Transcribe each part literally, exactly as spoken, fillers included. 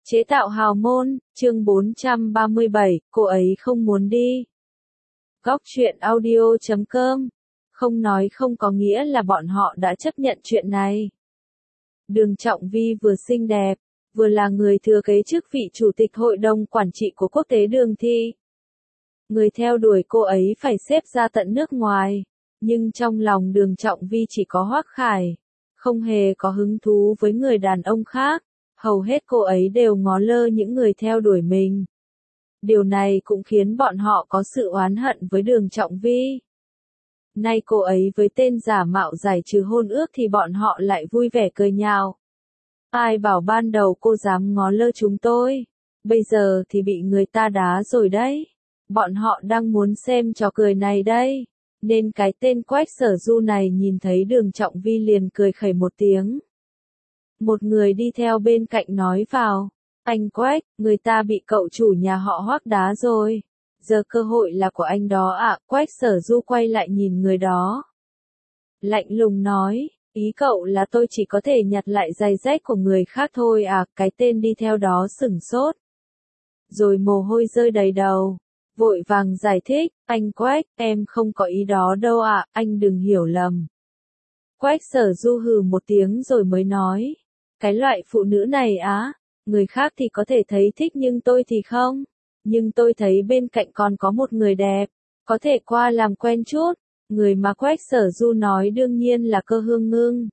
Chế tạo hào môn, chương bốn trăm ba mươi bảy, cô ấy không muốn đi. Góc truyện audio chấm com. Không nói không có nghĩa là bọn họ đã chấp nhận chuyện này. Đường Trọng Vi vừa xinh đẹp, vừa là người thừa kế chức vị chủ tịch hội đồng quản trị của quốc tế đường thi. Người theo đuổi cô ấy phải xếp ra tận nước ngoài, nhưng trong lòng Đường Trọng Vi chỉ có Hoắc Khải, không hề có hứng thú với người đàn ông khác. Hầu hết cô ấy đều ngó lơ những người theo đuổi mình. Điều này cũng khiến bọn họ có sự oán hận với Đường Trọng Vi. Nay cô ấy với tên giả mạo giải trừ hôn ước thì bọn họ lại vui vẻ cười nhạo. Ai bảo ban đầu cô dám ngó lơ chúng tôi, bây giờ thì bị người ta đá rồi đấy. Bọn họ đang muốn xem trò cười này đây, nên cái tên Quách Sở Du này nhìn thấy Đường Trọng Vi liền cười khẩy một tiếng. Một người đi theo bên cạnh nói vào, anh Quách, người ta bị cậu chủ nhà họ Hoắc đá rồi. Giờ cơ hội là của anh đó ạ. À. Quách Sở Du quay lại nhìn người đó. Lạnh lùng nói, ý cậu là tôi chỉ có thể nhặt lại giày dép của người khác thôi à. Cái tên đi theo đó sửng sốt. Rồi mồ hôi rơi đầy đầu. Vội vàng giải thích, anh Quách, em không có ý đó đâu ạ, à, anh đừng hiểu lầm. Quách Sở Du hừ một tiếng rồi mới nói. Cái loại phụ nữ này á, người khác thì có thể thấy thích nhưng tôi thì không. Nhưng tôi thấy bên cạnh còn có một người đẹp, có thể qua làm quen chút. Người mà Quách Sở Du nói đương nhiên là Cơ Hương Ngưng.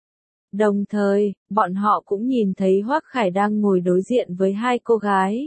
Đồng thời, bọn họ cũng nhìn thấy Hoắc Khải đang ngồi đối diện với hai cô gái.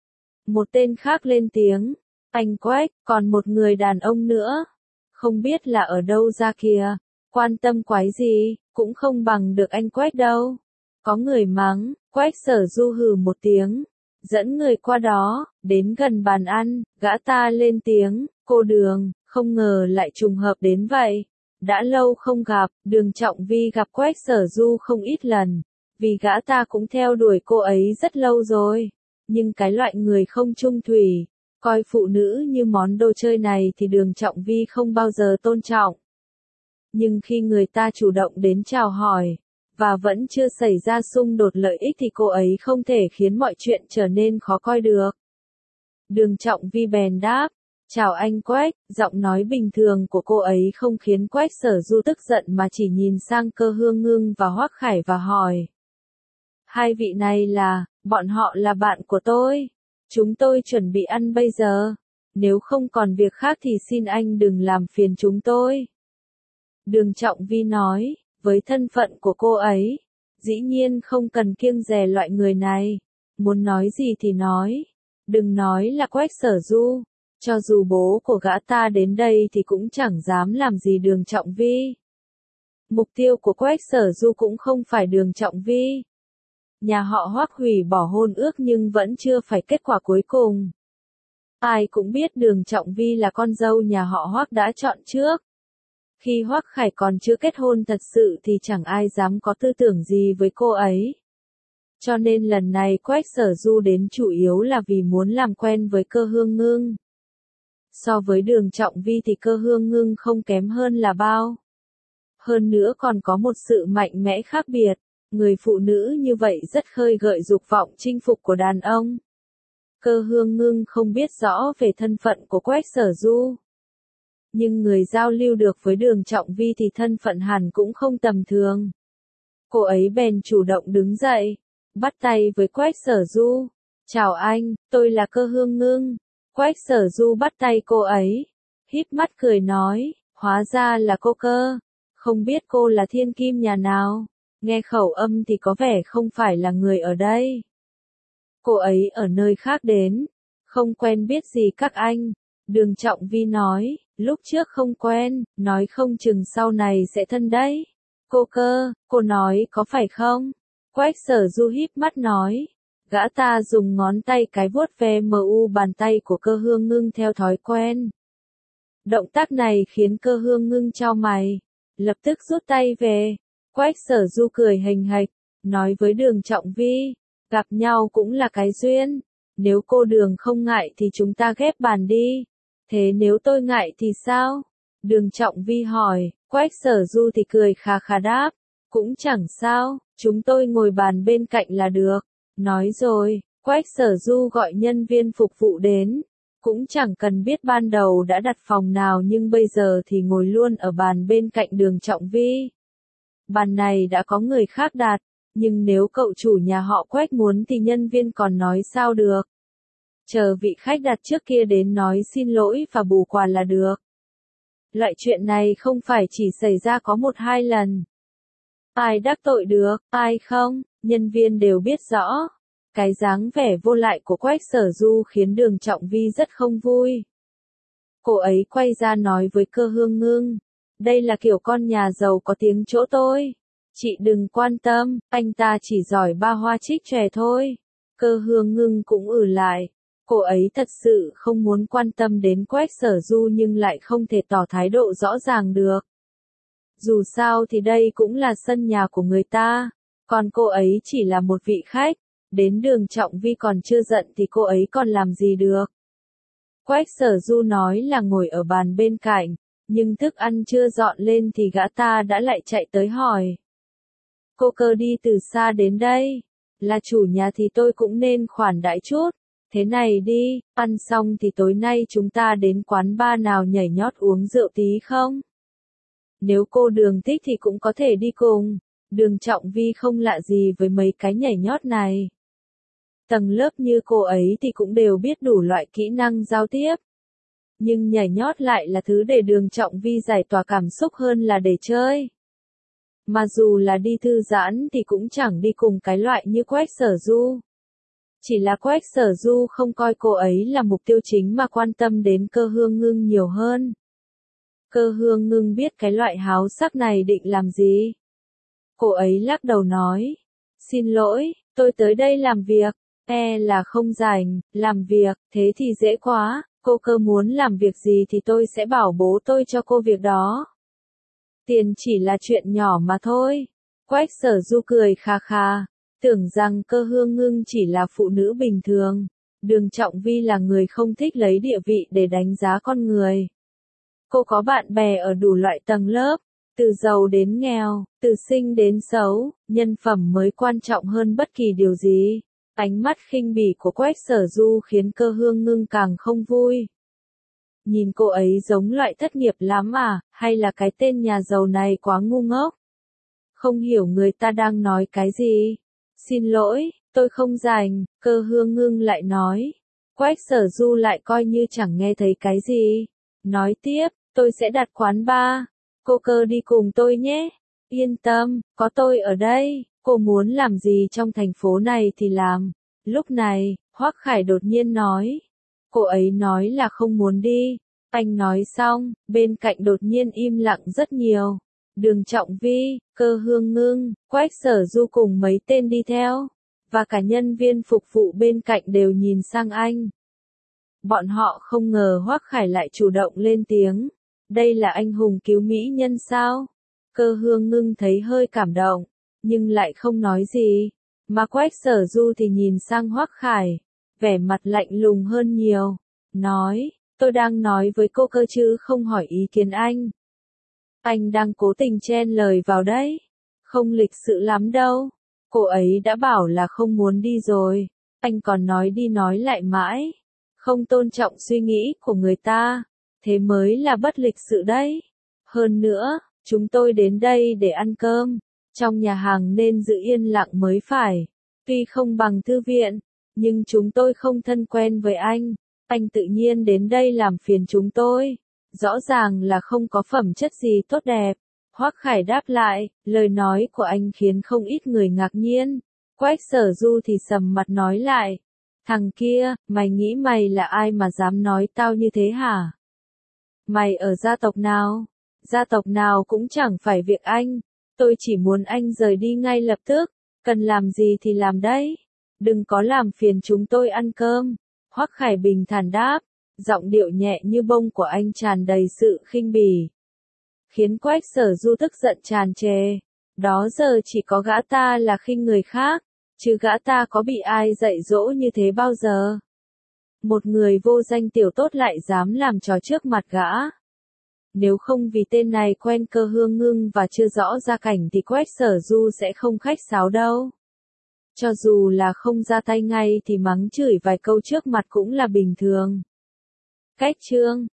Một tên khác lên tiếng, anh Quách, còn một người đàn ông nữa. Không biết là ở đâu ra kìa, quan tâm quái gì, cũng không bằng được anh Quách đâu. Có người mắng, Quách Sở Du hừ một tiếng, dẫn người qua đó, đến gần bàn ăn, gã ta lên tiếng, cô Đường, không ngờ lại trùng hợp đến vậy. Đã lâu không gặp, Đường Trọng Vi gặp Quách Sở Du không ít lần, vì gã ta cũng theo đuổi cô ấy rất lâu rồi. Nhưng cái loại người không chung thủy, coi phụ nữ như món đồ chơi này thì Đường Trọng Vi không bao giờ tôn trọng. Nhưng khi người ta chủ động đến chào hỏi, và vẫn chưa xảy ra xung đột lợi ích thì cô ấy không thể khiến mọi chuyện trở nên khó coi được. Đường Trọng Vi bèn đáp, chào anh Quách, giọng nói bình thường của cô ấy không khiến Quách Sở Du tức giận mà chỉ nhìn sang Cơ Hương Ngưng và Hoắc Khải và hỏi. Hai vị này là, bọn họ là bạn của tôi. Chúng tôi chuẩn bị ăn bây giờ. Nếu không còn việc khác thì xin anh đừng làm phiền chúng tôi. Đường Trọng Vi nói. Với thân phận của cô ấy, dĩ nhiên không cần kiêng dè loại người này. Muốn nói gì thì nói. Đừng nói là Quách Sở Du. Cho dù bố của gã ta đến đây thì cũng chẳng dám làm gì Đường Trọng Vi. Mục tiêu của Quách Sở Du cũng không phải Đường Trọng Vi. Nhà họ Hoắc hủy bỏ hôn ước nhưng vẫn chưa phải kết quả cuối cùng. Ai cũng biết Đường Trọng Vi là con dâu nhà họ Hoắc đã chọn trước. Khi Hoắc Khải còn chưa kết hôn thật sự thì chẳng ai dám có tư tưởng gì với cô ấy. Cho nên lần này Quách Sở Du đến chủ yếu là vì muốn làm quen với Cơ Hương Ngưng. So với Đường Trọng Vi thì Cơ Hương Ngưng không kém hơn là bao. Hơn nữa còn có một sự mạnh mẽ khác biệt, người phụ nữ như vậy rất khơi gợi dục vọng chinh phục của đàn ông. Cơ Hương Ngưng không biết rõ về thân phận của Quách Sở Du. Nhưng người giao lưu được với Đường Trọng Vi thì thân phận hẳn cũng không tầm thường. Cô ấy bèn chủ động đứng dậy, bắt tay với Quách Sở Du. Chào anh, tôi là Cơ Hương Ngưng. Quách Sở Du bắt tay cô ấy, híp mắt cười nói, hóa ra là cô Cơ. Không biết cô là thiên kim nhà nào, nghe khẩu âm thì có vẻ không phải là người ở đây. Cô ấy ở nơi khác đến, không quen biết gì các anh. Đường Trọng Vi nói, lúc trước không quen, nói không chừng sau này sẽ thân đấy. Cô Cơ, cô nói có phải không? Quách Sở Du híp mắt nói. Gã ta dùng ngón tay cái vuốt ve mu bàn tay của Cơ Hương Ngưng theo thói quen. Động tác này khiến Cơ Hương Ngưng chau mày, lập tức rút tay về. Quách Sở Du cười hình hạch, nói với Đường Trọng Vi, gặp nhau cũng là cái duyên. Nếu cô Đường không ngại thì chúng ta ghép bàn đi. Thế nếu tôi ngại thì sao? Đường Trọng Vi hỏi. Quách Sở Du thì cười khà khà đáp, cũng chẳng sao, chúng tôi ngồi bàn bên cạnh là được. Nói rồi, Quách Sở Du gọi nhân viên phục vụ đến. Cũng chẳng cần biết ban đầu đã đặt phòng nào nhưng bây giờ thì ngồi luôn ở bàn bên cạnh Đường Trọng Vi. Bàn này đã có người khác đặt, nhưng nếu cậu chủ nhà họ Quách muốn thì nhân viên còn nói sao được. Chờ vị khách đặt trước kia đến nói xin lỗi và bù quà là được. Loại chuyện này không phải chỉ xảy ra có một hai lần. Ai đắc tội được, ai không, nhân viên đều biết rõ. Cái dáng vẻ vô lại của Quách Sở Du khiến Đường Trọng Vi rất không vui. Cô ấy quay ra nói với Cơ Hương Ngưng, đây là kiểu con nhà giàu có tiếng chỗ tôi. Chị đừng quan tâm, anh ta chỉ giỏi ba hoa trích chòe thôi. Cơ Hương Ngưng cũng ử lại. Cô ấy thật sự không muốn quan tâm đến Quách Sở Du nhưng lại không thể tỏ thái độ rõ ràng được. Dù sao thì đây cũng là sân nhà của người ta, còn cô ấy chỉ là một vị khách. Đến Đường Trọng Vi còn chưa giận thì cô ấy còn làm gì được. Quách Sở Du nói là ngồi ở bàn bên cạnh, nhưng thức ăn chưa dọn lên thì gã ta đã lại chạy tới hỏi. Cô Cơ đi từ xa đến đây, là chủ nhà thì tôi cũng nên khoản đãi chút. Thế này đi, ăn xong thì tối nay chúng ta đến quán bar nào nhảy nhót uống rượu tí không? Nếu cô Đường thích thì cũng có thể đi cùng. Đường Trọng Vi không lạ gì với mấy cái nhảy nhót này. Tầng lớp như cô ấy thì cũng đều biết đủ loại kỹ năng giao tiếp. Nhưng nhảy nhót lại là thứ để Đường Trọng Vi giải tỏa cảm xúc hơn là để chơi. Mà dù là đi thư giãn thì cũng chẳng đi cùng cái loại như Quách Sở Du. Chỉ là Quách Sở Du không coi cô ấy là mục tiêu chính mà quan tâm đến Cơ Hương Ngưng nhiều hơn. Cơ Hương Ngưng biết cái loại háo sắc này định làm gì. Cô ấy lắc đầu nói. Xin lỗi, tôi tới đây làm việc. E là không rảnh, làm việc, thế thì dễ quá. Cô Cơ muốn làm việc gì thì tôi sẽ bảo bố tôi cho cô việc đó. Tiền chỉ là chuyện nhỏ mà thôi. Quách Sở Du cười kha kha. Tưởng rằng Cơ Hương Ngưng chỉ là phụ nữ bình thường. Đường Trọng Vi là người không thích lấy địa vị để đánh giá con người. Cô có bạn bè ở đủ loại tầng lớp, từ giàu đến nghèo, từ xinh đến xấu, nhân phẩm mới quan trọng hơn bất kỳ điều gì. Ánh mắt khinh bỉ của Quách Sở Du khiến Cơ Hương Ngưng càng không vui. Nhìn cô ấy giống loại thất nghiệp lắm à, hay là cái tên nhà giàu này quá ngu ngốc? Không hiểu người ta đang nói cái gì. Xin lỗi, tôi không rảnh, Cơ Hương Ngưng lại nói. Quách Sở Du lại coi như chẳng nghe thấy cái gì. Nói tiếp, tôi sẽ đặt quán bar. Cô Cơ đi cùng tôi nhé. Yên tâm, có tôi ở đây, cô muốn làm gì trong thành phố này thì làm. Lúc này, Hoắc Khải đột nhiên nói. Cô ấy nói là không muốn đi. Anh nói xong, bên cạnh đột nhiên im lặng rất nhiều. Đường Trọng Vi, Cơ Hương Ngưng, Quách Sở Du cùng mấy tên đi theo. Và cả nhân viên phục vụ bên cạnh đều nhìn sang anh. Bọn họ không ngờ Hoắc Khải lại chủ động lên tiếng. Đây là anh hùng cứu mỹ nhân sao? Cơ Hương Ngưng thấy hơi cảm động, nhưng lại không nói gì. Mà Quách Sở Du thì nhìn sang Hoắc Khải, vẻ mặt lạnh lùng hơn nhiều. Nói, tôi đang nói với cô Cơ chứ không hỏi ý kiến anh. Anh đang cố tình chen lời vào đấy. Không lịch sự lắm đâu. Cô ấy đã bảo là không muốn đi rồi. Anh còn nói đi nói lại mãi. Không tôn trọng suy nghĩ của người ta. Thế mới là bất lịch sự đấy. Hơn nữa, chúng tôi đến đây để ăn cơm. Trong nhà hàng nên giữ yên lặng mới phải. Tuy không bằng thư viện, nhưng chúng tôi không thân quen với anh. Anh tự nhiên đến đây làm phiền chúng tôi. Rõ ràng là không có phẩm chất gì tốt đẹp. Hoắc Khải đáp lại, lời nói của anh khiến không ít người ngạc nhiên. Quách Sở Du thì sầm mặt nói lại. Thằng kia, mày nghĩ mày là ai mà dám nói tao như thế hả? Mày ở gia tộc nào? Gia tộc nào cũng chẳng phải việc anh. Tôi chỉ muốn anh rời đi ngay lập tức. Cần làm gì thì làm đấy. Đừng có làm phiền chúng tôi ăn cơm. Hoắc Khải bình thản đáp. Giọng điệu nhẹ như bông của anh tràn đầy sự khinh bỉ. Khiến Quách Sở Du tức giận tràn trề. Đó giờ chỉ có gã ta là khinh người khác. Chứ gã ta có bị ai dạy dỗ như thế bao giờ? Một người vô danh tiểu tốt lại dám làm trò trước mặt gã. Nếu không vì tên này quen Cơ Hương Ngưng và chưa rõ gia cảnh thì Quách Sở Du sẽ không khách sáo đâu. Cho dù là không ra tay ngay thì mắng chửi vài câu trước mặt cũng là bình thường. Cách chương